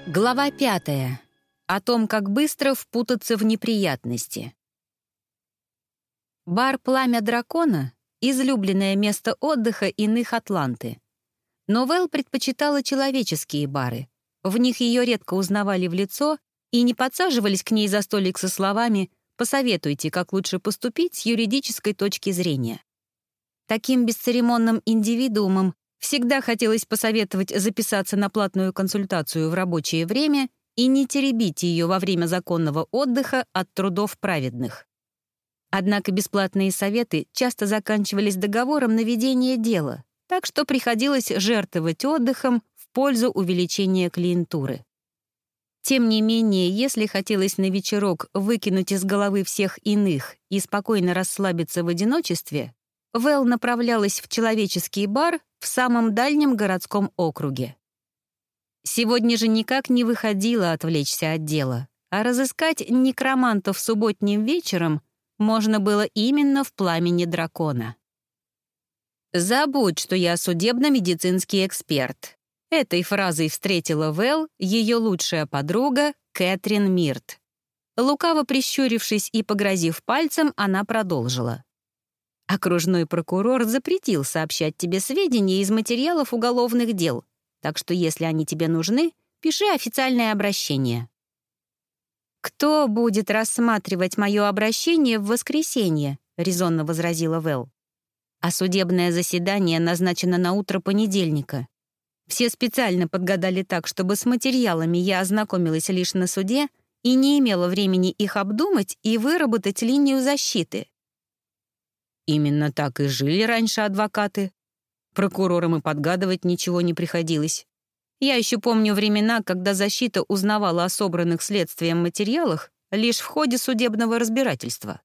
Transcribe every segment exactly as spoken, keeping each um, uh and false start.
Глава пятая. О том, как быстро впутаться в неприятности. Бар «Пламя дракона» — излюбленное место отдыха иных Атланты. Но Вэл предпочитала человеческие бары. В них ее редко узнавали в лицо и не подсаживались к ней за столик со словами «посоветуйте, как лучше поступить с юридической точки зрения». Таким бесцеремонным индивидуумам всегда хотелось посоветовать записаться на платную консультацию в рабочее время и не теребить ее во время законного отдыха от трудов праведных. Однако бесплатные советы часто заканчивались договором на ведение дела, так что приходилось жертвовать отдыхом в пользу увеличения клиентуры. Тем не менее, если хотелось на вечерок выкинуть из головы всех иных и спокойно расслабиться в одиночестве, Вэл направлялась в человеческий бар в самом дальнем городском округе. Сегодня же никак не выходило отвлечься от дела, а разыскать некромантов субботним вечером можно было именно в «Пламени дракона». «Забудь, что я судебно-медицинский эксперт». Этой фразой встретила Вэл ее лучшая подруга Кэтрин Мирт. Лукаво прищурившись и погрозив пальцем, она продолжила. «Окружной прокурор запретил сообщать тебе сведения из материалов уголовных дел, так что если они тебе нужны, пиши официальное обращение». «Кто будет рассматривать мое обращение в воскресенье?» — резонно возразила Вэл. «А судебное заседание назначено на утро понедельника. Все специально подгадали так, чтобы с материалами я ознакомилась лишь на суде и не имела времени их обдумать и выработать линию защиты». Именно так и жили раньше адвокаты. Прокурорам и подгадывать ничего не приходилось. Я еще помню времена, когда защита узнавала о собранных следствием материалах лишь в ходе судебного разбирательства.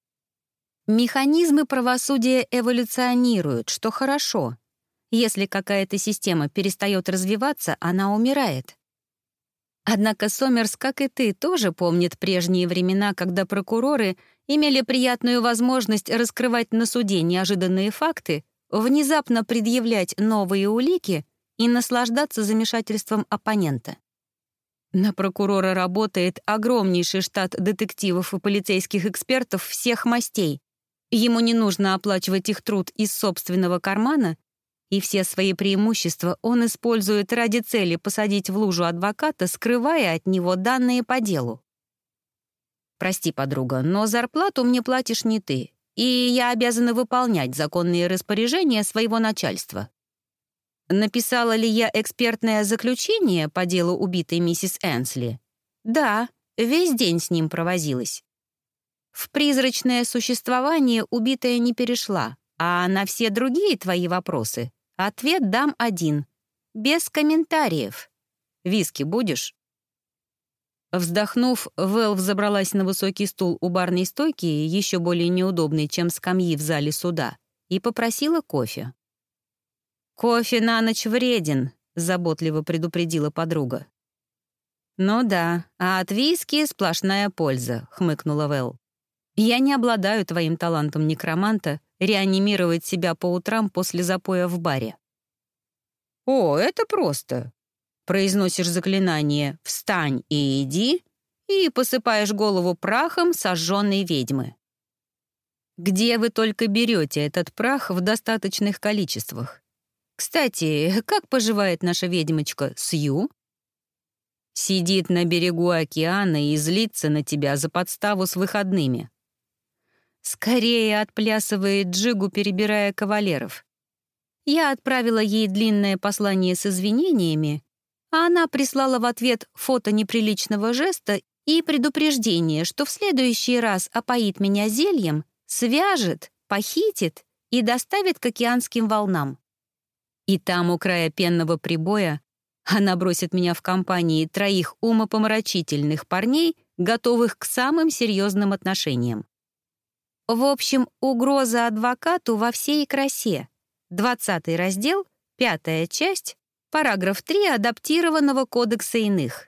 Механизмы правосудия эволюционируют, что хорошо. Если какая-то система перестает развиваться, она умирает. Однако Сомерс, как и ты, тоже помнит прежние времена, когда прокуроры имели приятную возможность раскрывать на суде неожиданные факты, внезапно предъявлять новые улики и наслаждаться замешательством оппонента. На прокурора работает огромнейший штат детективов и полицейских экспертов всех мастей. Ему не нужно оплачивать их труд из собственного кармана, и все свои преимущества он использует ради цели посадить в лужу адвоката, скрывая от него данные по делу. «Прости, подруга, но зарплату мне платишь не ты, и я обязана выполнять законные распоряжения своего начальства». Написала ли я экспертное заключение по делу убитой миссис Энсли? Да, весь день с ним провозилась. В призрачное существование убитая не перешла, а на все другие твои вопросы ответ дам один. Без комментариев. Виски будешь? Вздохнув, Вэл взобралась на высокий стул у барной стойки, еще более неудобный, чем скамьи в зале суда, и попросила кофе. «Кофе на ночь вреден», — заботливо предупредила подруга. «Ну да, а от виски сплошная польза», — хмыкнула Вэл. «Я не обладаю твоим талантом некроманта реанимировать себя по утрам после запоя в баре». «О, это просто. Произносишь заклинание «Встань и иди» и посыпаешь голову прахом сожженной ведьмы». Где вы только берете этот прах в достаточных количествах? Кстати, как поживает наша ведьмочка Сью? Сидит на берегу океана и злится на тебя за подставу с выходными. Скорее отплясывает джигу, перебирая кавалеров. Я отправила ей длинное послание с извинениями, а она прислала в ответ фото неприличного жеста и предупреждение, что в следующий раз опоит меня зельем, свяжет, похитит и доставит к океанским волнам. И там, у края пенного прибоя, она бросит меня в компании троих умопомрачительных парней, готовых к самым серьезным отношениям. В общем, угроза адвокату во всей красе. Двадцатый раздел, пятая часть, параграф три адаптированного кодекса иных.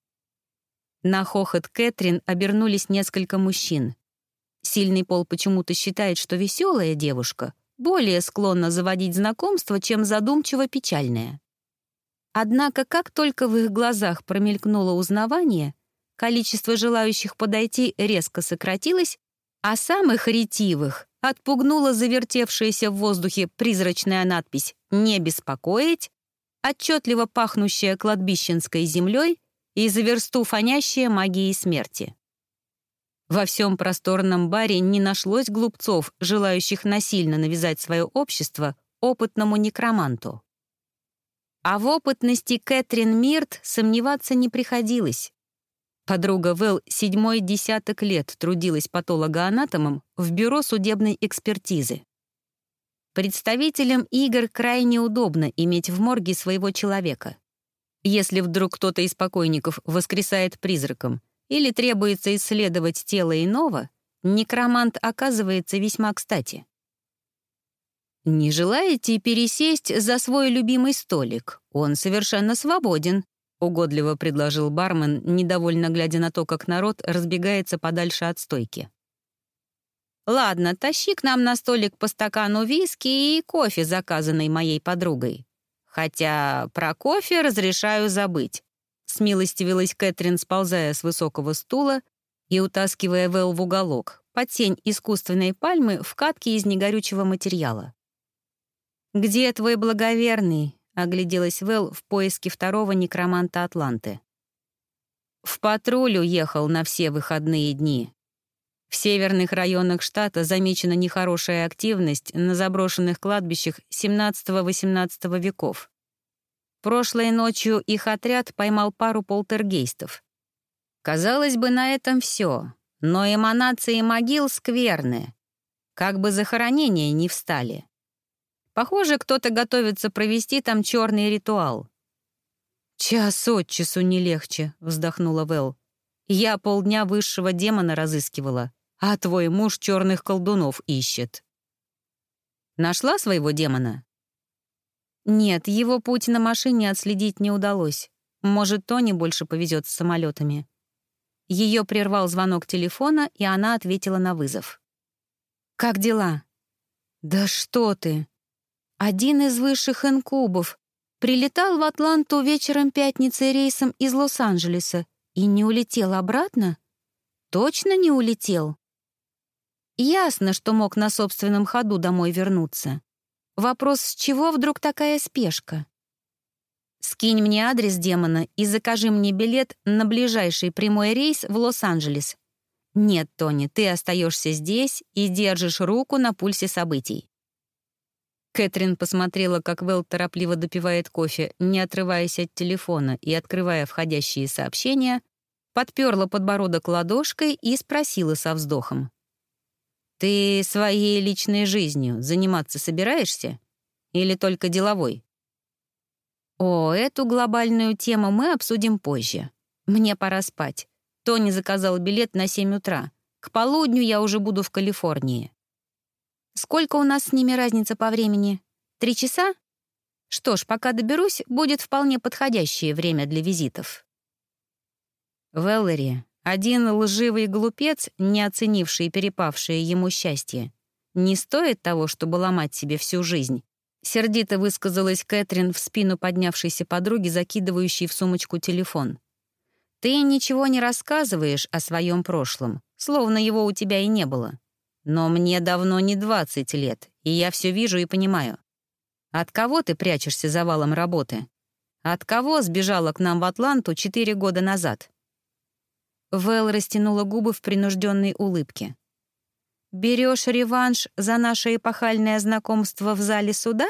На хохот Кэтрин обернулись несколько мужчин. Сильный пол почему-то считает, что веселая девушка более склонна заводить знакомства, чем задумчиво печальная. Однако, как только в их глазах промелькнуло узнавание, количество желающих подойти резко сократилось, а самых ретивых отпугнула завертевшаяся в воздухе призрачная надпись «Не беспокоить», отчетливо пахнущая кладбищенской землей и за версту фонящая магией смерти. Во всем просторном баре не нашлось глупцов, желающих насильно навязать свое общество опытному некроманту. А в опытности Кэтрин Мирт сомневаться не приходилось. Подруга Вэл седьмой десяток лет трудилась патологоанатомом в бюро судебной экспертизы. Представителям игр крайне удобно иметь в морге своего человека. Если вдруг кто-то из покойников воскресает призраком или требуется исследовать тело иного, некромант оказывается весьма кстати. «Не желаете пересесть за свой любимый столик? Он совершенно свободен», — угодливо предложил бармен, недовольно глядя на то, как народ разбегается подальше от стойки. «Ладно, тащи к нам на столик по стакану виски и кофе, заказанный моей подругой. Хотя про кофе разрешаю забыть», — смилостивилась Кэтрин, сползая с высокого стула и утаскивая Вэл в уголок, под тень искусственной пальмы в катке из негорючего материала. «Где твой благоверный?» — огляделась Вэл в поиске второго некроманта Атланты. «В патруль уехал на все выходные дни. В северных районах штата замечена нехорошая активность на заброшенных кладбищах семнадцатого-восемнадцатого веков. Прошлой ночью их отряд поймал пару полтергейстов. Казалось бы, на этом все, но эманации могил скверны, как бы захоронения не встали. Похоже, кто-то готовится провести там черный ритуал». «Час от часу не легче», — вздохнула Вэл. «Я полдня высшего демона разыскивала, а твой муж черных колдунов ищет». «Нашла своего демона?» «Нет, его путь на машине отследить не удалось. Может, Тони больше повезет с самолетами». Ее прервал звонок телефона, и она ответила на вызов. «Как дела?» «Да что ты! Один из высших инкубов прилетал в Атланту вечером пятницы рейсом из Лос-Анджелеса и не улетел обратно? Точно не улетел?» Ясно, что мог на собственном ходу домой вернуться. Вопрос, с чего вдруг такая спешка? «Скинь мне адрес демона и закажи мне билет на ближайший прямой рейс в Лос-Анджелес. Нет, Тони, ты остаешься здесь и держишь руку на пульсе событий». Кэтрин посмотрела, как Вэл торопливо допивает кофе, не отрываясь от телефона и открывая входящие сообщения, подперла подбородок ладошкой и спросила со вздохом. «Ты своей личной жизнью заниматься собираешься? Или только деловой?» «О, эту глобальную тему мы обсудим позже. Мне пора спать. Тони заказал билет на семь утра. К полудню я уже буду в Калифорнии». «Сколько у нас с ними разница по времени? Три часа? Что ж, пока доберусь, будет вполне подходящее время для визитов». Вэллери, один лживый глупец, не оценивший перепавшее ему счастье, не стоит того, чтобы ломать себе всю жизнь. Сердито высказалась Кэтрин в спину поднявшейся подруги, закидывающей в сумочку телефон. «Ты ничего не рассказываешь о своем прошлом, словно его у тебя и не было. Но мне давно не двадцать лет, и я все вижу и понимаю. От кого ты прячешься за валом работы? От кого сбежала к нам в Атланту четыре года назад?» Вэл растянула губы в принужденной улыбке. «Берешь реванш за наше эпохальное знакомство в зале суда?»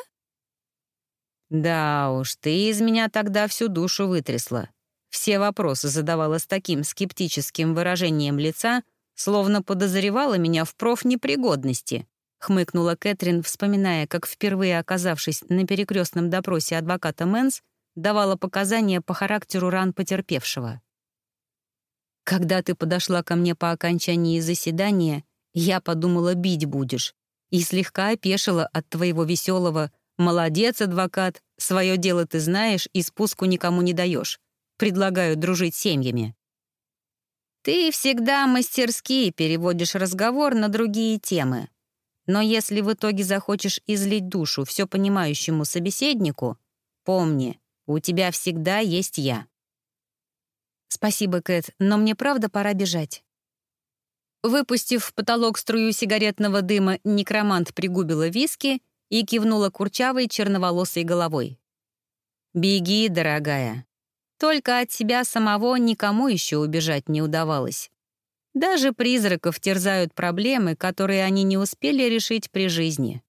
«Да уж, ты из меня тогда всю душу вытрясла. Все вопросы задавала с таким скептическим выражением лица, словно подозревала меня в профнепригодности», — хмыкнула Кэтрин, вспоминая, как впервые оказавшись на перекрестном допросе адвоката Мэнс, давала показания по характеру ран потерпевшего. «Когда ты подошла ко мне по окончании заседания, я подумала, бить будешь, и слегка опешила от твоего веселого «молодец, адвокат, свое дело ты знаешь и спуску никому не даешь. Предлагаю дружить семьями». «Ты всегда мастерски переводишь разговор на другие темы. Но если в итоге захочешь излить душу все понимающему собеседнику, помни, У тебя всегда есть я». «Спасибо, Кэт, но мне правда пора бежать». Выпустив в потолок струю сигаретного дыма, некромант пригубила виски и кивнула курчавой черноволосой головой. «Беги, дорогая. Только от себя самого никому еще убежать не удавалось. Даже призраков терзают проблемы, которые они не успели решить при жизни».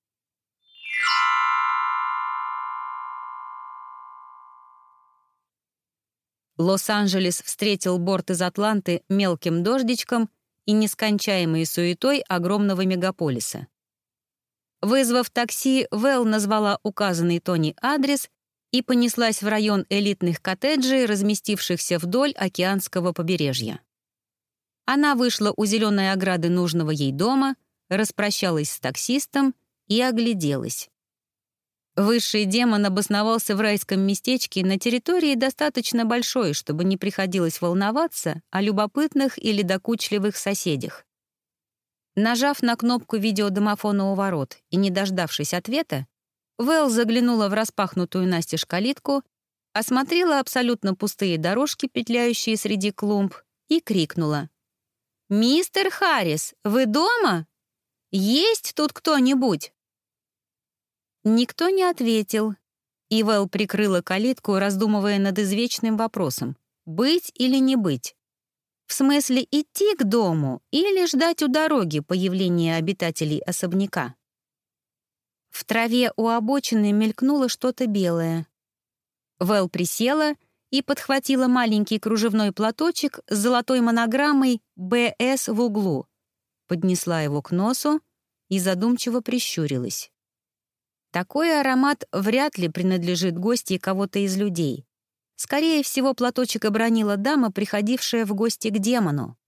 Лос-Анджелес встретил борт из Атланты мелким дождичком и нескончаемой суетой огромного мегаполиса. Вызвав такси, Вэл назвала указанный Тони адрес и понеслась в район элитных коттеджей, разместившихся вдоль океанского побережья. Она вышла у зеленой ограды нужного ей дома, распрощалась с таксистом и огляделась. Высший демон обосновался в райском местечке на территории достаточно большой, чтобы не приходилось волноваться о любопытных или докучливых соседях. Нажав на кнопку видеодомофона у ворот и не дождавшись ответа, Вэл заглянула в распахнутую настежь калитку, осмотрела абсолютно пустые дорожки, петляющие среди клумб, и крикнула: «Мистер Харрис, вы дома? Есть тут кто-нибудь?» Никто не ответил, и Вэл прикрыла калитку, раздумывая над извечным вопросом — быть или не быть. В смысле, идти к дому или ждать у дороги появления обитателей особняка? В траве у обочины мелькнуло что-то белое. Вэл присела и подхватила маленький кружевной платочек с золотой монограммой «Бэ Эс» в углу, поднесла его к носу и задумчиво прищурилась. Такой аромат вряд ли принадлежит гостье кого-то из людей. Скорее всего, платочек обронила дама, приходившая в гости к демону.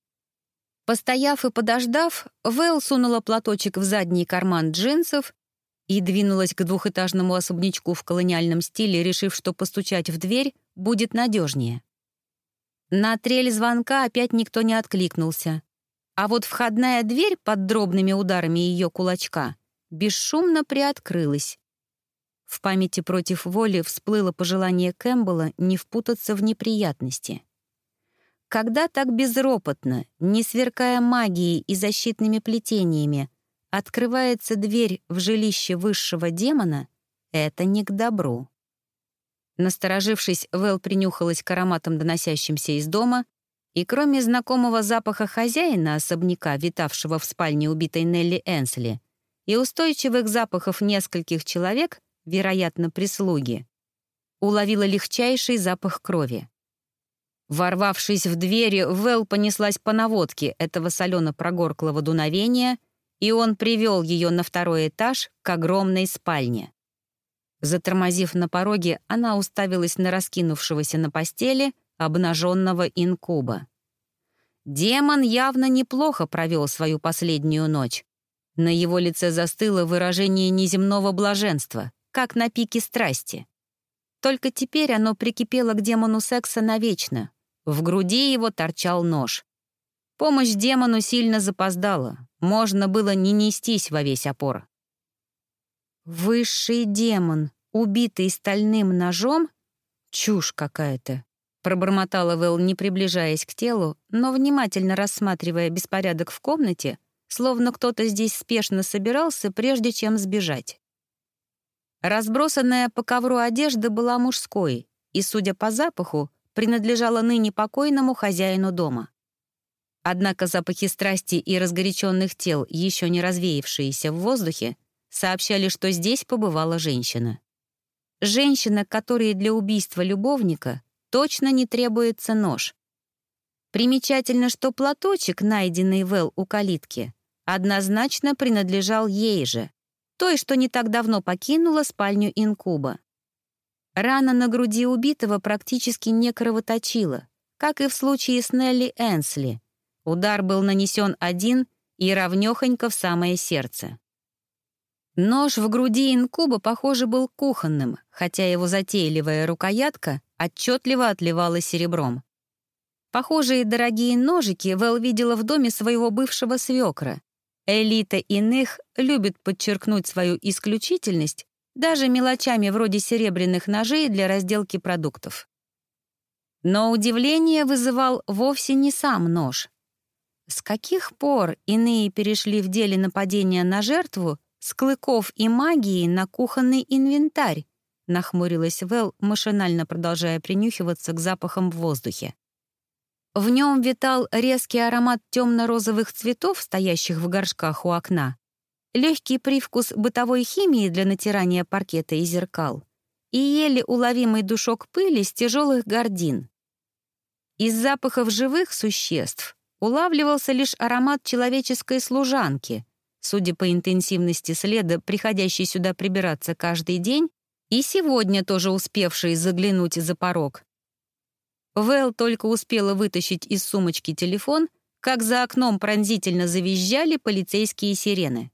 Постояв и подождав, Вэл сунула платочек в задний карман джинсов и двинулась к двухэтажному особнячку в колониальном стиле, решив, что постучать в дверь будет надежнее. На трель звонка опять никто не откликнулся, а вот входная дверь под дробными ударами ее кулачка бесшумно приоткрылась. В памяти против воли всплыло пожелание Кэмпбелла не впутаться в неприятности. Когда так безропотно, не сверкая магией и защитными плетениями, открывается дверь в жилище высшего демона, это не к добру. Насторожившись, Вэл принюхалась к ароматам, доносящимся из дома, и кроме знакомого запаха хозяина особняка, витавшего в спальне убитой Нелли Энсли, и устойчивых запахов нескольких человек, вероятно, прислуги, уловила легчайший запах крови. Ворвавшись в двери, Вэл понеслась по наводке этого солено-прогорклого дуновения, и он привел ее на второй этаж к огромной спальне. Затормозив на пороге, она уставилась на раскинувшегося на постели обнаженного инкуба. Демон явно неплохо провел свою последнюю ночь. На его лице застыло выражение неземного блаженства, как на пике страсти. Только теперь оно прикипело к демону секса навечно. В груди его торчал нож. Помощь демону сильно запоздала. Можно было не нестись во весь опор. «Высший демон, убитый стальным ножом? Чушь какая-то», — пробормотала Вэл, не приближаясь к телу, но внимательно рассматривая беспорядок в комнате, словно кто-то здесь спешно собирался, прежде чем сбежать. Разбросанная по ковру одежда была мужской и, судя по запаху, принадлежала ныне покойному хозяину дома. Однако запахи страсти и разгоряченных тел, еще не развеявшиеся в воздухе, сообщали, что здесь побывала женщина. Женщина, которой для убийства любовника точно не требуется нож. Примечательно, что платочек, найденный Вэл у калитки, однозначно принадлежал ей же, той, что не так давно покинула спальню инкуба. Рана на груди убитого практически не кровоточила, как и в случае с Нелли Энсли. Удар был нанесен один и равнёхонько в самое сердце. Нож в груди инкуба, похоже, был кухонным, хотя его затейливая рукоятка отчетливо отливала серебром. Похожие дорогие ножики Вэл видела в доме своего бывшего свекра. Элита иных любит подчеркнуть свою исключительность, даже мелочами вроде серебряных ножей для разделки продуктов. Но удивление вызывал вовсе не сам нож. С каких пор иные перешли в деле нападения на жертву с клыков и магии на кухонный инвентарь? Нахмурилась Вэл, машинально продолжая принюхиваться к запахам в воздухе. В нем витал резкий аромат темно-розовых цветов, стоящих в горшках у окна, легкий привкус бытовой химии для натирания паркета и зеркал и еле уловимый душок пыли с тяжелых гардин. Из запахов живых существ улавливался лишь аромат человеческой служанки, судя по интенсивности следа, приходящей сюда прибираться каждый день, и сегодня тоже успевшей заглянуть за порог. Вэл только успела вытащить из сумочки телефон, как за окном пронзительно завизжали полицейские сирены.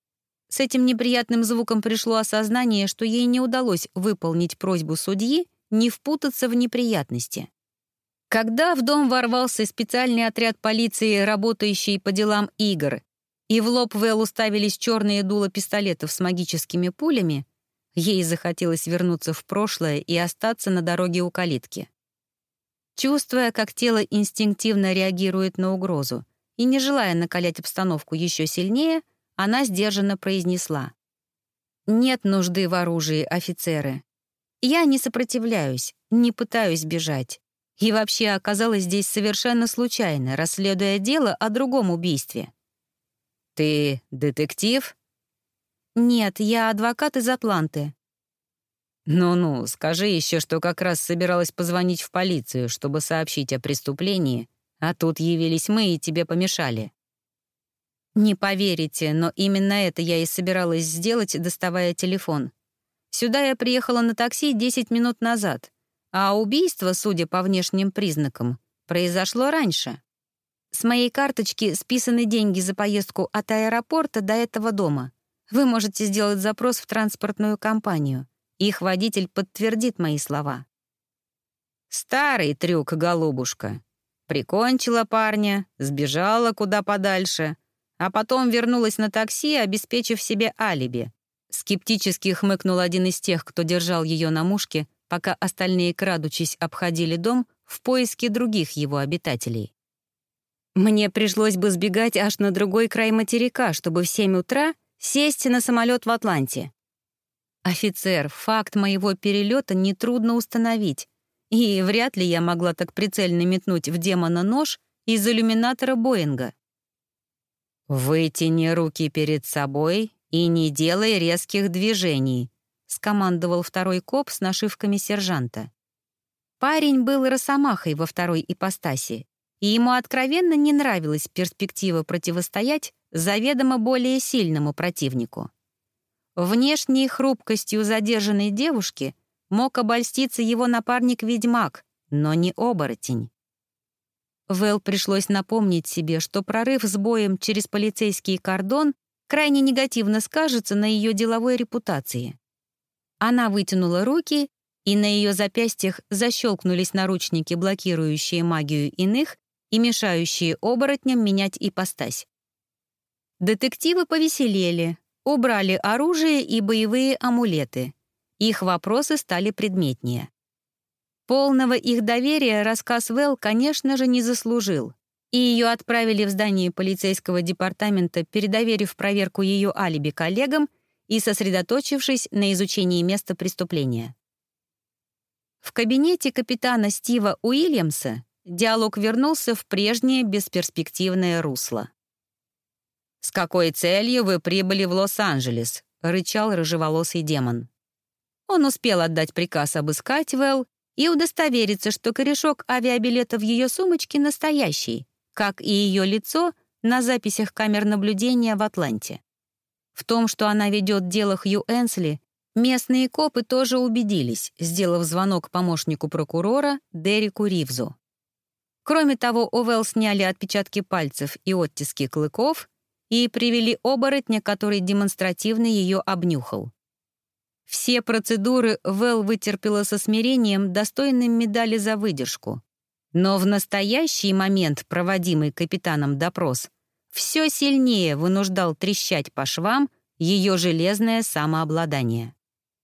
С этим неприятным звуком пришло осознание, что ей не удалось выполнить просьбу судьи не впутаться в неприятности. Когда в дом ворвался специальный отряд полиции, работающий по делам игр, и в лоб Вэл уставились черные дула пистолетов с магическими пулями, ей захотелось вернуться в прошлое и остаться на дороге у калитки. Чувствуя, как тело инстинктивно реагирует на угрозу, и не желая накалять обстановку еще сильнее, она сдержанно произнесла: «Нет нужды в оружии, офицеры. Я не сопротивляюсь, не пытаюсь бежать. И вообще оказалась здесь совершенно случайно, расследуя дело о другом убийстве». «Ты детектив?» «Нет, я адвокат из Атланты». «Ну-ну, скажи еще, что как раз собиралась позвонить в полицию, чтобы сообщить о преступлении, а тут явились мы и тебе помешали». «Не поверите, но именно это я и собиралась сделать, доставая телефон. Сюда я приехала на такси десять минут назад, а убийство, судя по внешним признакам, произошло раньше. С моей карточки списаны деньги за поездку от аэропорта до этого дома. Вы можете сделать запрос в транспортную компанию. Их водитель подтвердит мои слова». «Старый трюк, голубушка. Прикончила парня, сбежала куда подальше, а потом вернулась на такси, обеспечив себе алиби». Скептически хмыкнул один из тех, кто держал ее на мушке, пока остальные, крадучись, обходили дом в поиске других его обитателей. «Мне пришлось бы сбегать аж на другой край материка, чтобы в семь утра сесть на самолет в Атланте. Офицер, факт моего перелета нетрудно установить, и вряд ли я могла так прицельно метнуть в демона нож из иллюминатора Боинга». «Вытяни руки перед собой и не делай резких движений», — скомандовал второй коп с нашивками сержанта. Парень был росомахой во второй ипостаси, и ему откровенно не нравилась перспектива противостоять заведомо более сильному противнику. Внешней хрупкостью задержанной девушки мог обольститься его напарник-ведьмак, но не оборотень. Вэл пришлось напомнить себе, что прорыв с боем через полицейский кордон крайне негативно скажется на ее деловой репутации. Она вытянула руки, и на ее запястьях защелкнулись наручники, блокирующие магию иных и мешающие оборотням менять ипостась. Детективы повеселели, убрали оружие и боевые амулеты. Их вопросы стали предметнее. Полного их доверия рассказ Вэл, конечно же, не заслужил, и ее отправили в здание полицейского департамента, передоверив проверку ее алиби коллегам и сосредоточившись на изучении места преступления. В кабинете капитана Стива Уильямса диалог вернулся в прежнее бесперспективное русло. «С какой целью вы прибыли в Лос-Анджелес?» — рычал рыжеволосый демон. Он успел отдать приказ обыскать Вэл и удостовериться, что корешок авиабилета в ее сумочке настоящий, как и ее лицо на записях камер наблюдения в Атланте. В том, что она ведет дело Хью Энсли, местные копы тоже убедились, сделав звонок помощнику прокурора Дереку Ривзу. Кроме того, у Вэл сняли отпечатки пальцев и оттиски клыков и привели оборотня, который демонстративно ее обнюхал. Все процедуры Вэл вытерпела со смирением, достойным медали за выдержку. Но в настоящий момент, проводимый капитаном допрос, все сильнее вынуждал трещать по швам ее железное самообладание.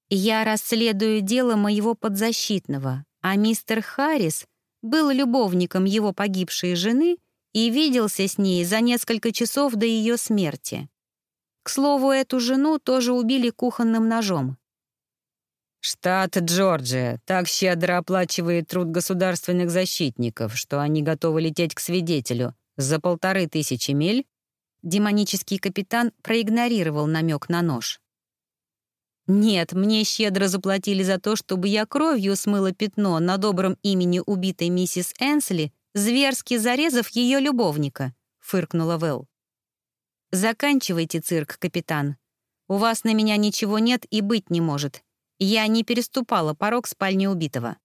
Я расследую дело моего подзащитного, а мистер Харрис был любовником его погибшей жены и виделся с ней за несколько часов до ее смерти. К слову, эту жену тоже убили кухонным ножом. Штат Джорджия так щедро оплачивает труд государственных защитников, что они готовы лететь к свидетелю за полторы тысячи миль. Демонический капитан проигнорировал намек на нож. Нет, мне щедро заплатили за то, чтобы я кровью смыла пятно на добром имени убитой миссис Энсли, зверски зарезав ее любовника, фыркнула Вэл. Заканчивайте цирк, капитан. У вас на меня ничего нет и быть не может. Я не переступала порог спальни убитого.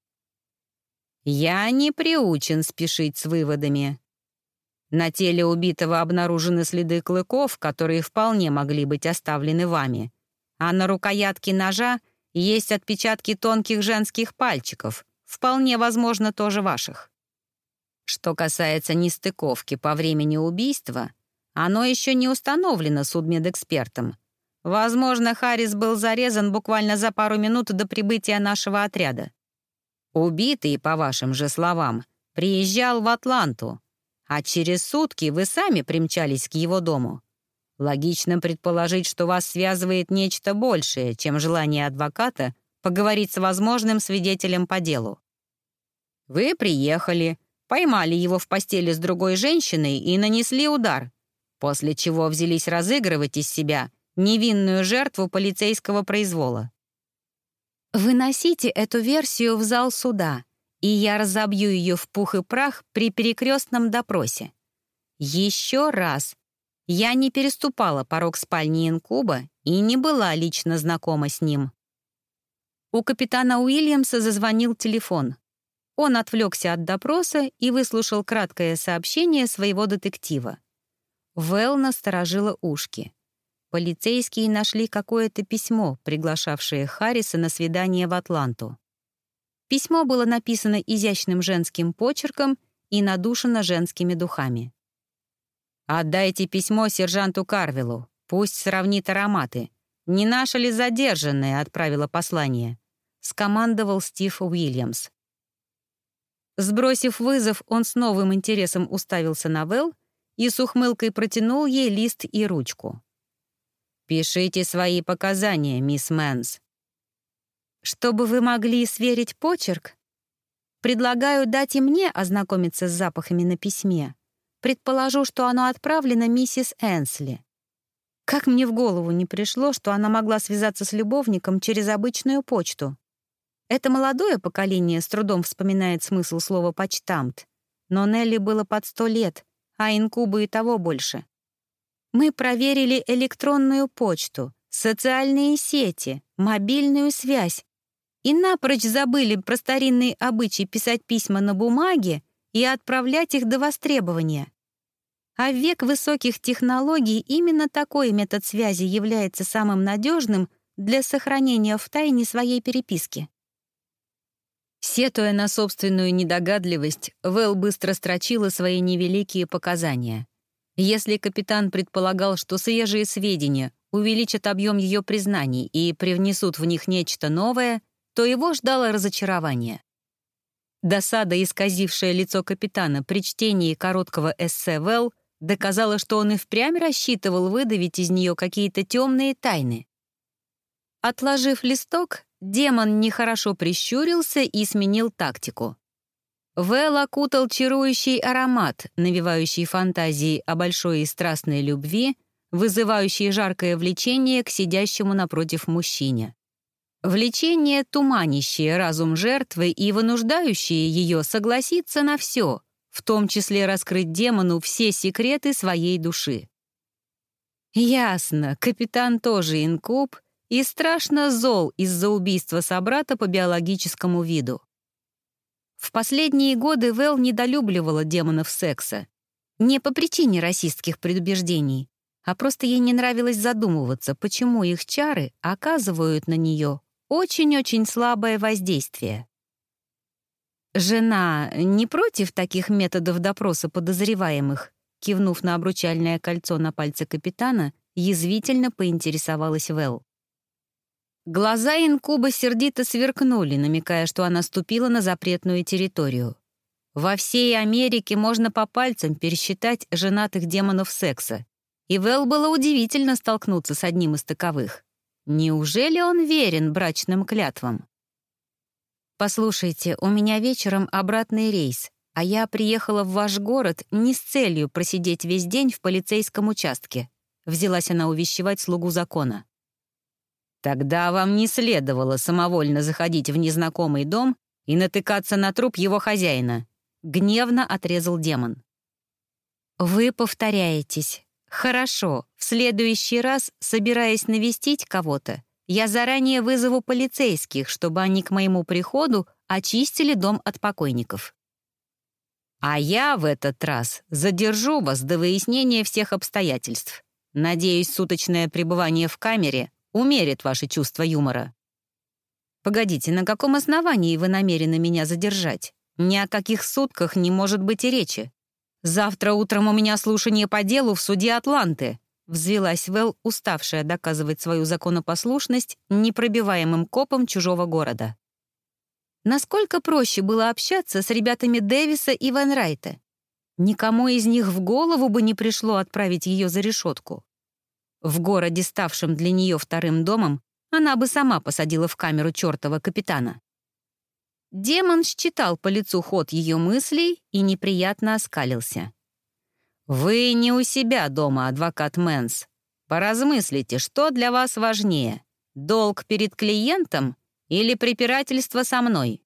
Я не приучен спешить с выводами. На теле убитого обнаружены следы клыков, которые вполне могли быть оставлены вами, а на рукоятке ножа есть отпечатки тонких женских пальчиков, вполне возможно, тоже ваших. Что касается нестыковки по времени убийства, оно еще не установлено судмедэкспертом. Возможно, Харрис был зарезан буквально за пару минут до прибытия нашего отряда. Убитый, по вашим же словам, приезжал в Атланту, а через сутки вы сами примчались к его дому. Логично предположить, что вас связывает нечто большее, чем желание адвоката поговорить с возможным свидетелем по делу. Вы приехали, поймали его в постели с другой женщиной и нанесли удар, после чего взялись разыгрывать из себя невинную жертву полицейского произвола. Выносите эту версию в зал суда, и я разобью ее в пух и прах при перекрестном допросе. Еще раз. Я не переступала порог спальни инкуба и не была лично знакома с ним. У капитана Уильямса зазвонил телефон. Он отвлекся от допроса и выслушал краткое сообщение своего детектива. Вэл насторожила ушки. Полицейские нашли какое-то письмо, приглашавшее Харриса на свидание в Атланту. Письмо было написано изящным женским почерком и надушено женскими духами. «Отдайте письмо сержанту Карвиллу, пусть сравнит ароматы. Не наша ли задержанная отправила послание?» — скомандовал Стив Уильямс. Сбросив вызов, он с новым интересом уставился на Вэл и с ухмылкой протянул ей лист и ручку. «Пишите свои показания, мисс Мэнс». «Чтобы вы могли сверить почерк, предлагаю дать и мне ознакомиться с запахами на письме. Предположу, что оно отправлено миссис Энсли. Как мне в голову не пришло, что она могла связаться с любовником через обычную почту. Это молодое поколение с трудом вспоминает смысл слова «почтамт», но Нелли было под сто лет, а инкубу и того больше. Мы проверили электронную почту, социальные сети, мобильную связь и напрочь забыли про старинный обычай писать письма на бумаге и отправлять их до востребования. А в век высоких технологий именно такой метод связи является самым надежным для сохранения в тайне своей переписки. Сетуя на собственную недогадливость, Вэл быстро строчила свои невеликие показания. Если капитан предполагал, что свежие сведения увеличат объем ее признаний и привнесут в них нечто новое, то его ждало разочарование. Досада, исказившая лицо капитана при чтении короткого эссе Вэл, доказала, что он и впрямь рассчитывал выдавить из нее какие-то темные тайны. Отложив листок, демон нехорошо прищурился и сменил тактику. Вэл окутал чарующий аромат, навевающий фантазии о большой и страстной любви, вызывающий жаркое влечение к сидящему напротив мужчине. Влечение, туманящее разум жертвы и вынуждающее ее согласиться на все, в том числе раскрыть демону все секреты своей души. Ясно, капитан тоже инкуб и страшно зол из-за убийства собрата по биологическому виду. В последние годы Вэл недолюбливала демонов секса. Не по причине расистских предубеждений, а просто ей не нравилось задумываться, почему их чары оказывают на нее очень-очень слабое воздействие. «Жена не против таких методов допроса подозреваемых?» Кивнув на обручальное кольцо на пальце капитана, язвительно поинтересовалась Вэл. Глаза инкуба сердито сверкнули, намекая, что она ступила на запретную территорию. Во всей Америке можно по пальцам пересчитать женатых демонов секса, и Вэл было удивительно столкнуться с одним из таковых. Неужели он верен брачным клятвам? «Послушайте, у меня вечером обратный рейс, а я приехала в ваш город не с целью просидеть весь день в полицейском участке», взялась она увещевать слугу закона. «Тогда вам не следовало самовольно заходить в незнакомый дом и натыкаться на труп его хозяина», — гневно отрезал демон. «Вы повторяетесь. Хорошо, в следующий раз, собираясь навестить кого-то, я заранее вызову полицейских, чтобы они к моему приходу очистили дом от покойников. А я в этот раз задержу вас до выяснения всех обстоятельств. Надеюсь, суточное пребывание в камере умерит ваше чувство юмора». «Погодите, на каком основании вы намерены меня задержать? Ни о каких сутках не может быть и речи. Завтра утром у меня слушание по делу в суде Атланты», взвилась Вэл, уставшая доказывать свою законопослушность непробиваемым копом чужого города. Насколько проще было общаться с ребятами Дэвиса и Вайнрайта? Никому из них в голову бы не пришло отправить ее за решетку. В городе, ставшем для нее вторым домом, она бы сама посадила в камеру чертова капитана. Демон считал по лицу ход ее мыслей и неприятно оскалился. «Вы не у себя дома, адвокат Мэнс. Поразмыслите, что для вас важнее, долг перед клиентом или препирательство со мной?»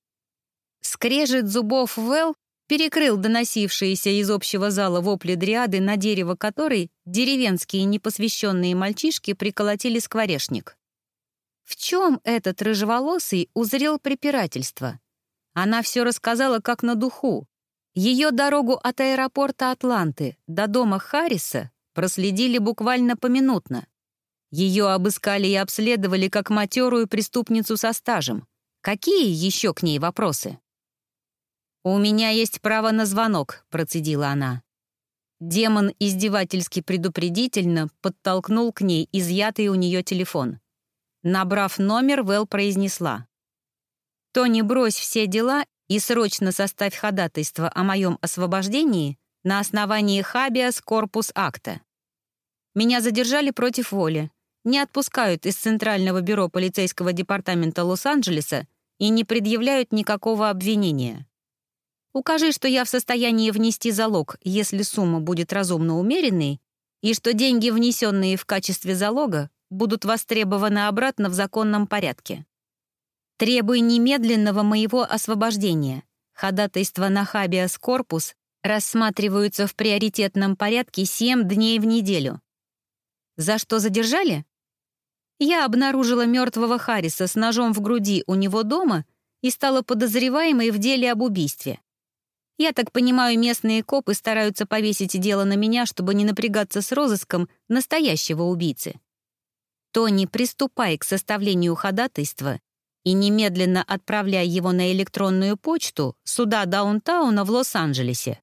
Скрежет зубов Вэл перекрыл доносившиеся из общего зала вопли дриады, на дерево которой деревенские непосвященные мальчишки приколотили скворечник. В чем этот рыжеволосый узрел препирательство? Она все рассказала как на духу. Ее дорогу от аэропорта Атланты до дома Харриса проследили буквально поминутно. Ее обыскали и обследовали как матерую преступницу со стажем. Какие еще к ней вопросы? «У меня есть право на звонок», — процедила она. Демон издевательски предупредительно подтолкнул к ней изъятый у нее телефон. Набрав номер, Вэл произнесла: «Тони, брось все дела и срочно составь ходатайство о моем освобождении на основании хабиас корпус акта. Меня задержали против воли, не отпускают из Центрального бюро полицейского департамента Лос-Анджелеса и не предъявляют никакого обвинения. Укажи, что я в состоянии внести залог, если сумма будет разумно умеренной, и что деньги, внесенные в качестве залога, будут востребованы обратно в законном порядке. Требуй немедленного моего освобождения. Ходатайства на хабиас корпус рассматриваются в приоритетном порядке семь дней в неделю. За что задержали? Я обнаружила мертвого Харриса с ножом в груди у него дома и стала подозреваемой в деле об убийстве. Я так понимаю, местные копы стараются повесить дело на меня, чтобы не напрягаться с розыском настоящего убийцы. Тони, приступай к составлению ходатайства и немедленно отправляй его на электронную почту суда Даунтауна в Лос-Анджелесе.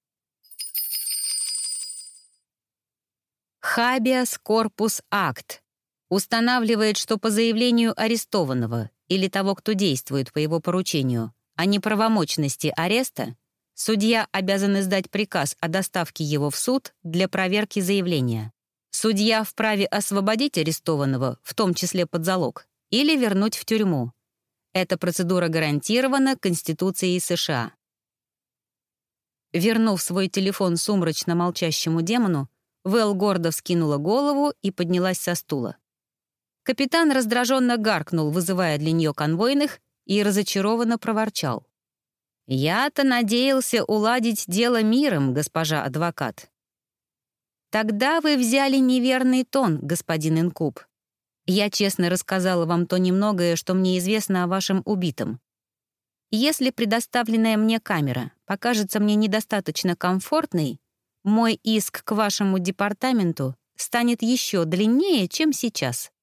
Хабиас корпус акт устанавливает, что по заявлению арестованного или того, кто действует по его поручению, о неправомочности ареста, судья обязан издать приказ о доставке его в суд для проверки заявления. Судья вправе освободить арестованного, в том числе под залог, или вернуть в тюрьму. Эта процедура гарантирована Конституцией США. Вернув свой телефон сумрачно молчащему демону, Вэл гордо вскинула голову и поднялась со стула. Капитан раздраженно гаркнул, вызывая для нее конвойных, и разочарованно проворчал: «Я-то надеялся уладить дело миром, госпожа адвокат». «Тогда вы взяли неверный тон, господин инкуб. Я честно рассказала вам то немногое, что мне известно о вашем убитом. Если предоставленная мне камера покажется мне недостаточно комфортной, мой иск к вашему департаменту станет еще длиннее, чем сейчас».